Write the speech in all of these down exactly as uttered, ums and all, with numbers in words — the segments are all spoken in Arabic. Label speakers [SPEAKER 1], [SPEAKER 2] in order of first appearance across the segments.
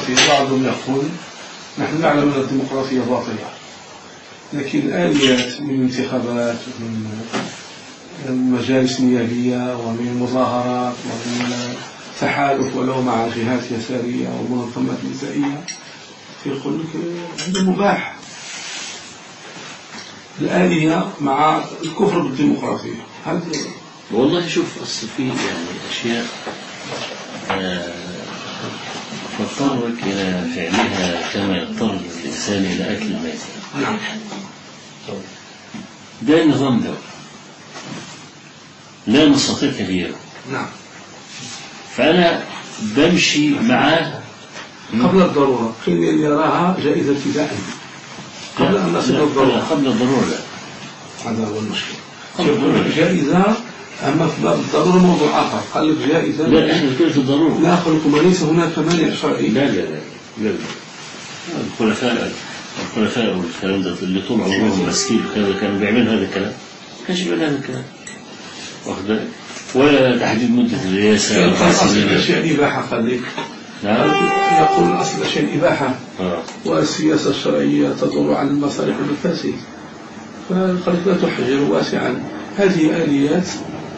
[SPEAKER 1] الديمقراطية. بعضهم يقول نحن نعلم أن الديمقراطية باطلة، لكن الآليات من انتخابات ومن مجالس نيابية ومن مظاهرات ومن تحالف ولو مع جهات يسارية ومنظمات نسائية يقول لك هذا مباح. الآلية مع الكفر بالديمقراطية هذا
[SPEAKER 2] والله شوف أصل فيه يعني أشياء تضطرك إلى فعلها كما يضطر الإنسان إلى أكل الميت.
[SPEAKER 1] نعم.
[SPEAKER 2] ده النظام ده لا نستطيع تغييره.
[SPEAKER 1] نعم.
[SPEAKER 2] فأنا بمشي معاه
[SPEAKER 1] قبل الضرورة، حين يراها جائزة ابتداء قبل أن نصل الضرورة.
[SPEAKER 2] قبل الضرورة لا،
[SPEAKER 1] هذا هو المشكلة. جائزة أما في باب الضرورة موضوع آخر. قال لك جائزة
[SPEAKER 2] لا إحنا نتكلم في الضرورة.
[SPEAKER 1] لا أخلق ما ليس هناك مانع شرعي.
[SPEAKER 2] لا لا لا لا الخلفاء الخلفاء والكلام ده اللي طول عمرهم ماسكين كذا كانوا بيعملوا هذا الكلام، كانش بيعملوا هذا الكلام واخد بالك، ولا تحديد مدة الرئاسة.
[SPEAKER 1] أصل الأشياء الإباحة قال لك.
[SPEAKER 2] نعم.
[SPEAKER 1] يقول أصل الأشياء الإباحة
[SPEAKER 2] آه.
[SPEAKER 1] والسياسة الشرعية تدور على المصالح والمفاسد، فقال لا تحجر واسعا. هذه آليات.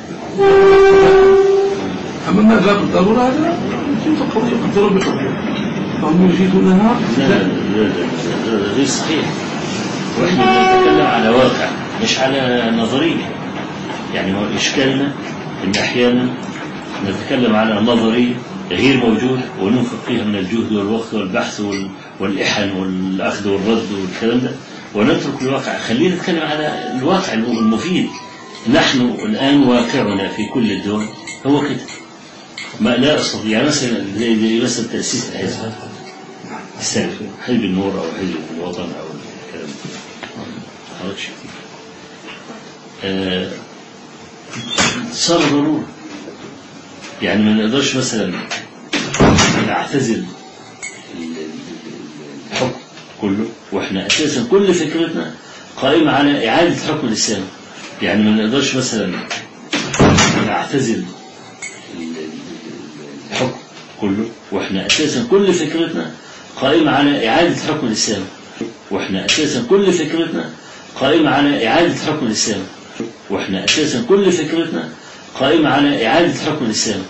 [SPEAKER 1] أما ما باب الضرورة هذا يمكن تقضي الضرورة بحكم فهم يجيدونها.
[SPEAKER 2] لا لا لا غير صحيح. ونحن نتكلم على واقع مش على نظرية. يعني هو إشكالنا إن أحيانا نتكلم على نظرية غير موجودة وننفق فيها من الجهد والوقت والبحث والإحن والأخذ والرد والكلام ده، ونترك الواقع. خلينا نتكلم على الواقع المفيد. نحن الآن واقعنا في كل الدول هو كده. ما لا أستطيع يعني مثلا زي مثلا تأسيس الحزب السلفي، حزب النور أو حزب الوطن أو الكلام ده آه صار ضروري. يعني ما نقدرش مثلا نعتزل الحكم كله واحنا اساسا كل فكرتنا قائمه على اعاده حكم الاسلام. يعني ما نقدرش مثلا نعتزل الحكم كله واحنا اساسا كل فكرتنا قائمه على اعاده حكم الاسلام. واحنا اساسا كل فكرتنا قائمه على اعاده حكم الاسلام. واحنا اساسا كل فكرتنا قائمه على اعاده حكم الاسلام.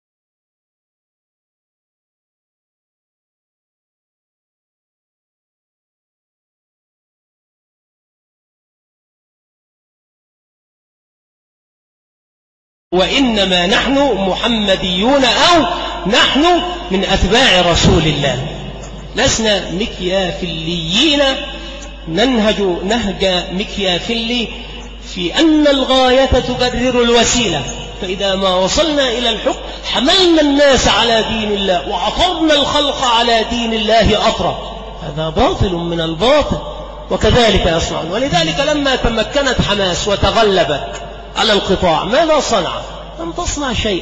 [SPEAKER 3] وإنما نحن محمديون أو نحن من أتباع رسول الله، لسنا مكيافليين ننهج نهج مكيافلي في أن الغاية تبرر الوسيلة. فإذا ما وصلنا إلى الحكم حملنا الناس على دين الله وعطرنا الخلق على دين الله أطرا. هذا باطل من الباطل، وكذلك يصنعون. ولذلك لما تمكنت حماس وتغلبت على القطاع ماذا صنع؟ لم تصنع شيء.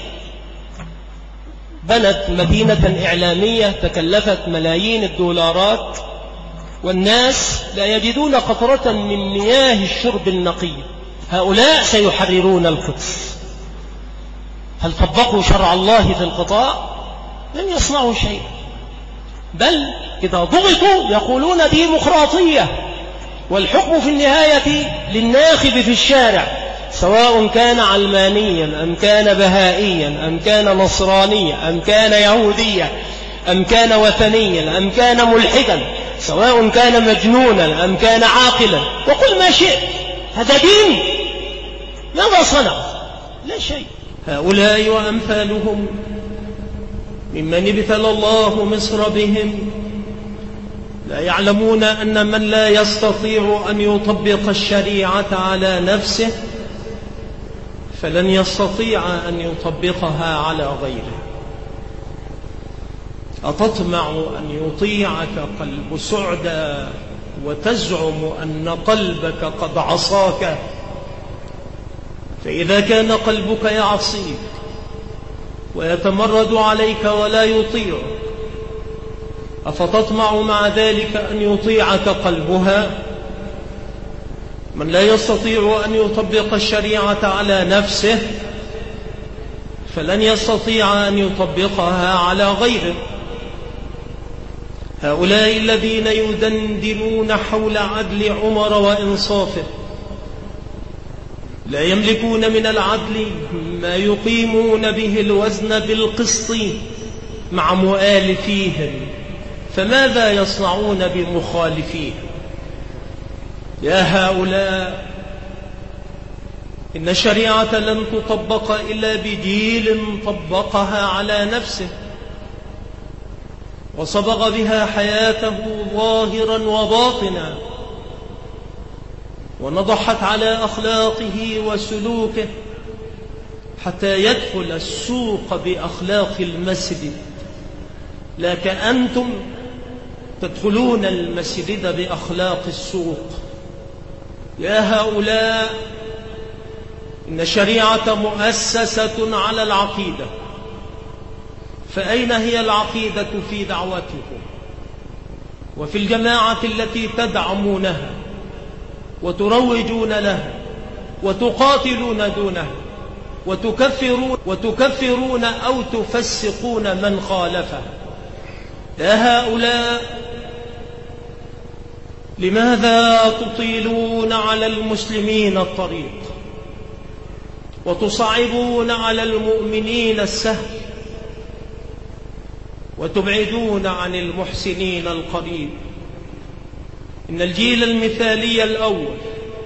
[SPEAKER 3] بنت مدينة إعلامية تكلفت ملايين الدولارات، والناس لا يجدون قطرة من مياه الشرب النقي. هؤلاء سيحررون القدس. هل طبقوا شرع الله في القطاع؟ لم يصنعوا شيء، بل إذا ضغطوا يقولون ديمقراطية، والحكم في النهاية للناخب في الشارع، سواء كان علمانيا أم كان بهائيا أم كان نصرانيا أم كان يهوديا أم كان وثنيا أم كان ملحدا، سواء كان مجنونا أم كان عاقلا، وقل ما شئت. هذا دين. ماذا صنع؟ لا شيء. هؤلاء وأمثالهم ممن ابتلى الله مصر بهم لا يعلمون أن من لا يستطيع أن يطبق الشريعة على نفسه فلن يستطيع أن يطبقها على غيره. أتطمع أن يطيعك قلب سعدى وتزعم أن قلبك قد عصاك؟ فإذا كان قلبك يعصيك ويتمرد عليك ولا يطيعك، أفتطمع مع ذلك أن يطيعك قلبها؟ من لا يستطيع أن يطبق الشريعة على نفسه فلن يستطيع أن يطبقها على غيره. هؤلاء الذين يدندنون حول عدل عمر وإنصافه لا يملكون من العدل ما يقيمون به الوزن بالقسط مع مؤالفيهم، فماذا يصنعون بمخالفيهم؟ يا هؤلاء، إن الشريعة لن تطبق إلا بجيل طبقها على نفسه وصبغ بها حياته ظاهرا وباطنا، ونضحت على أخلاقه وسلوكه حتى يدخل السوق بأخلاق المسجد، لا كأنتم تدخلون المسجد بأخلاق السوق. يا هؤلاء، إن الشريعة مؤسسة على العقيدة، فأين هي العقيدة في دعوتكم وفي الجماعة التي تدعمونها وتروجون لها وتقاتلون دونها وتكفرون, وتكفرون أو تفسقون من خالفها؟ يا هؤلاء، لماذا تطيلون على المسلمين الطريق وتصعبون على المؤمنين السهل وتبعدون عن المحسنين القريب؟ إن الجيل المثالي الأول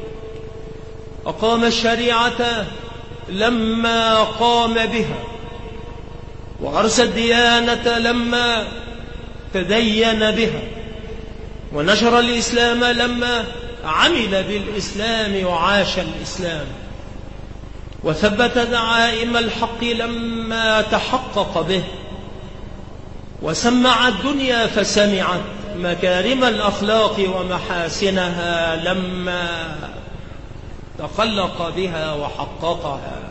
[SPEAKER 3] أقام الشريعة لما قام بها، وأرسى الديانة لما تدين بها، ونشر الإسلام لما عمل بالإسلام وعاش الإسلام، وثبت دعائم الحق لما تحقق به، وسمع الدنيا فسمعت مكارم الأخلاق ومحاسنها لما تخلق بها وحققها.